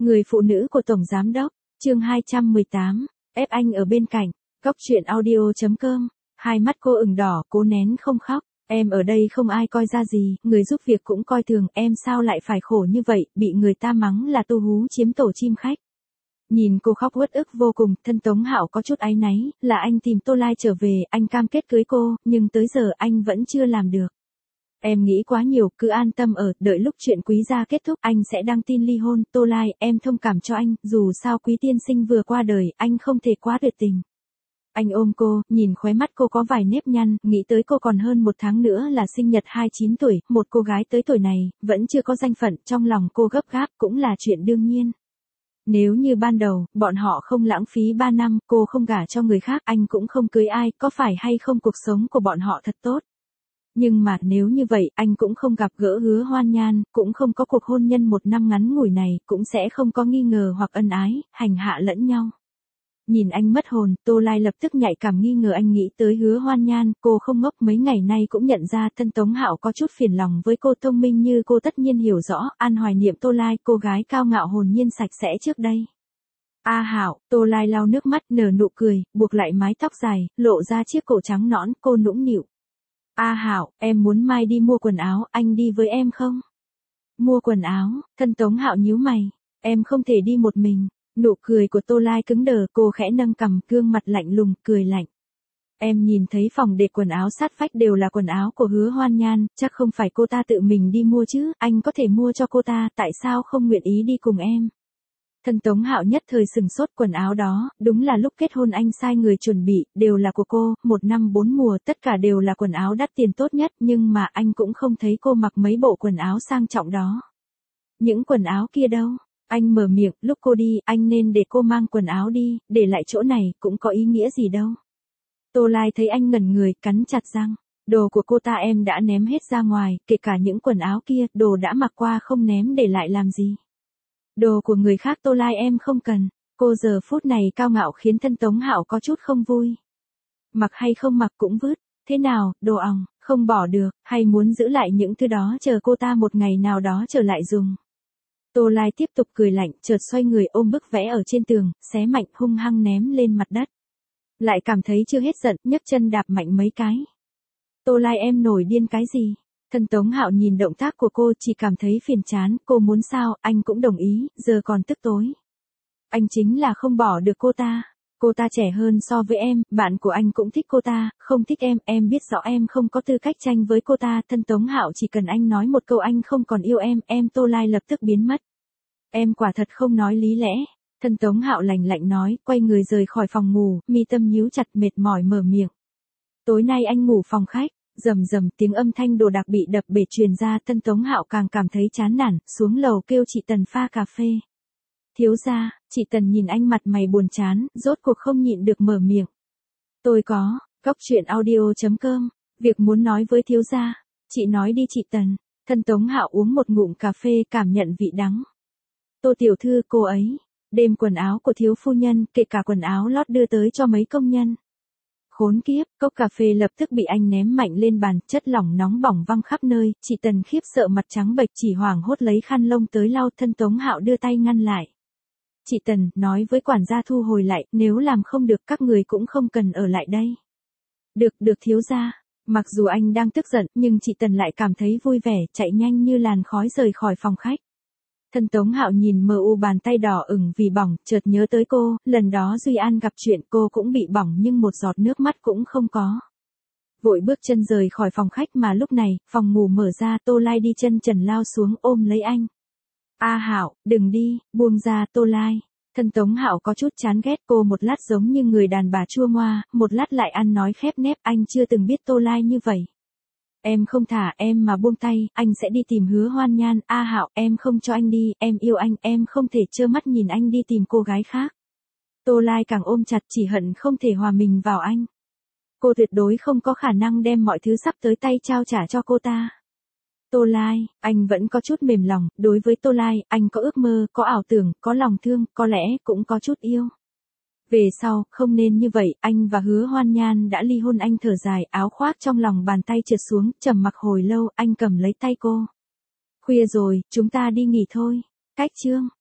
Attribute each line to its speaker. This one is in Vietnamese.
Speaker 1: Người phụ nữ của Tổng Giám Đốc, chương 218, ép anh ở bên cạnh, Góc Chuyện Audio.com, hai mắt cô ửng đỏ, cố nén không khóc, em ở đây không ai coi ra gì, người giúp việc cũng coi thường, em sao lại phải khổ như vậy, bị người ta mắng là tô hú chiếm tổ chim khách. Nhìn cô khóc uất ức vô cùng, thân Tống Hạo có chút áy náy, là anh tìm Tô Lai trở về, anh cam kết cưới cô, nhưng tới giờ anh vẫn chưa làm được. Em nghĩ quá nhiều, cứ an tâm ở, đợi lúc chuyện Quý gia kết thúc, anh sẽ đăng tin ly hôn, Tô Lai, em thông cảm cho anh, dù sao Quý tiên sinh vừa qua đời, anh không thể quá tuyệt tình. Anh ôm cô, nhìn khóe mắt cô có vài nếp nhăn, nghĩ tới cô còn hơn 1 tháng nữa là sinh nhật 29 tuổi, một cô gái tới tuổi này, vẫn chưa có danh phận, trong lòng cô gấp gáp, cũng là chuyện đương nhiên. Nếu như ban đầu, bọn họ không lãng phí 3 năm, cô không gả cho người khác, anh cũng không cưới ai, có phải hay không cuộc sống của bọn họ thật tốt. Nhưng mà nếu như vậy, anh cũng không gặp gỡ Hứa Hoan Nhan, cũng không có cuộc hôn nhân 1 năm ngắn ngủi này, cũng sẽ không có nghi ngờ hoặc ân ái, hành hạ lẫn nhau. Nhìn anh mất hồn, Tô Lai lập tức nhạy cảm nghi ngờ anh nghĩ tới Hứa Hoan Nhan, cô không ngốc mấy ngày nay cũng nhận ra thân Tống Hạo có chút phiền lòng với cô, thông minh như cô tất nhiên hiểu rõ, an hoài niệm Tô Lai, cô gái cao ngạo hồn nhiên sạch sẽ trước đây. A Hạo, Tô Lai lau nước mắt, nở nụ cười, buộc lại mái tóc dài, lộ ra chiếc cổ trắng nõn, cô nũng nịu. A Hạo, em muốn mai đi mua quần áo, anh đi với em không? Mua quần áo, thân Tống Hạo nhíu mày, em không thể đi một mình. Nụ cười của Tô Lai cứng đờ, cô khẽ nâng cằm, gương mặt lạnh lùng, cười lạnh. Em nhìn thấy phòng để quần áo sát vách đều là quần áo của Hứa Hoan Nhan, chắc không phải cô ta tự mình đi mua chứ, anh có thể mua cho cô ta, tại sao không nguyện ý đi cùng em? Thân Tống Hạo nhất thời sừng sốt, quần áo đó, đúng là lúc kết hôn anh sai người chuẩn bị, đều là của cô, 1 năm 4 mùa, tất cả đều là quần áo đắt tiền tốt nhất, nhưng mà anh cũng không thấy cô mặc mấy bộ quần áo sang trọng đó. Những quần áo kia đâu? Anh mở miệng, lúc cô đi, anh nên để cô mang quần áo đi, để lại chỗ này, cũng có ý nghĩa gì đâu. Tô Lai thấy anh ngẩn người, cắn chặt răng. Đồ của cô ta em đã ném hết ra ngoài, kể cả những quần áo kia, đồ đã mặc qua không ném để lại làm gì. Đồ của người khác Tô Lai em không cần. Cô giờ phút này cao ngạo khiến thân Tống Hạo có chút không vui. Mặc hay không mặc cũng vứt. Thế nào, đồ ỏng, không bỏ được, hay muốn giữ lại những thứ đó chờ cô ta một ngày nào đó trở lại dùng. Tô Lai tiếp tục cười lạnh, chợt xoay người ôm bức vẽ ở trên tường, xé mạnh hung hăng ném lên mặt đất. Lại cảm thấy chưa hết giận, nhấc chân đạp mạnh mấy cái. Tô Lai em nổi điên cái gì? Thân Tống Hạo nhìn động tác của cô chỉ cảm thấy phiền chán, cô muốn sao, anh cũng đồng ý, giờ còn tức tối. Anh chính là không bỏ được cô ta trẻ hơn so với em, bạn của anh cũng thích cô ta, không thích em biết rõ em không có tư cách tranh với cô ta, thân Tống Hạo chỉ cần anh nói một câu anh không còn yêu em Tô Lai lập tức biến mất. Em quả thật không nói lý lẽ, thân Tống Hạo lạnh lạnh nói, quay người rời khỏi phòng ngủ, mi tâm nhíu chặt mệt mỏi mở miệng. Tối nay anh ngủ phòng khách, rầm rầm tiếng âm thanh đồ đạc bị đập bể truyền ra, thân Tống Hạo càng cảm thấy chán nản, xuống lầu kêu chị Tần pha cà phê. Thiếu gia, chị Tần nhìn anh mặt mày buồn chán, rốt cuộc không nhịn được mở miệng. Tôi có, Góc Chuyện Audio.com, việc muốn nói với thiếu gia. Chị nói đi chị Tần. Thân Tống Hạo uống một ngụm cà phê cảm nhận vị đắng. Tô tiểu thư cô ấy, đem quần áo của thiếu phu nhân, kể cả quần áo lót đưa tới cho mấy công nhân. Khốn kiếp, cốc cà phê lập tức bị anh ném mạnh lên bàn, chất lỏng nóng bỏng văng khắp nơi, chị Tần khiếp sợ mặt trắng bệch chỉ hoảng hốt lấy khăn lông tới lau, thân Tống Hạo đưa tay ngăn lại. Chị Tần, nói với quản gia thu hồi lại, nếu làm không được các người cũng không cần ở lại đây. Được thiếu gia. Mặc dù anh đang tức giận, nhưng chị Tần lại cảm thấy vui vẻ, chạy nhanh như làn khói rời khỏi phòng khách. Thân Tống Hạo nhìn mờ u bàn tay đỏ ửng vì bỏng, chợt nhớ tới cô, lần đó Duy An gặp chuyện cô cũng bị bỏng nhưng một giọt nước mắt cũng không có. Vội bước chân rời khỏi phòng khách mà lúc này, phòng ngủ mở ra, Tô Lai đi chân trần lao xuống ôm lấy anh. A Hạo, đừng đi, buông ra Tô Lai. Thân Tống Hạo có chút chán ghét cô, một lát giống như người đàn bà chua ngoa, một lát lại ăn nói khép nép, anh chưa từng biết Tô Lai như vậy. Em không thả em mà buông tay, anh sẽ đi tìm Hứa Hoan Nhan. A Hạo, em không cho anh đi, em yêu anh, em không thể trơ mắt nhìn anh đi tìm cô gái khác. Tô Lai càng ôm chặt, chỉ hận không thể hòa mình vào anh. Cô tuyệt đối không có khả năng đem mọi thứ sắp tới tay trao trả cho cô ta. Tô Lai, anh vẫn có chút mềm lòng, đối với Tô Lai, anh có ước mơ, có ảo tưởng, có lòng thương, có lẽ cũng có chút yêu. Về sau, không nên như vậy, anh và Hứa Hoan Nhan đã ly hôn, anh thở dài, áo khoác trong lòng bàn tay trượt xuống, trầm mặc hồi lâu, anh cầm lấy tay cô. Khuya rồi, chúng ta đi nghỉ thôi. Cách chương.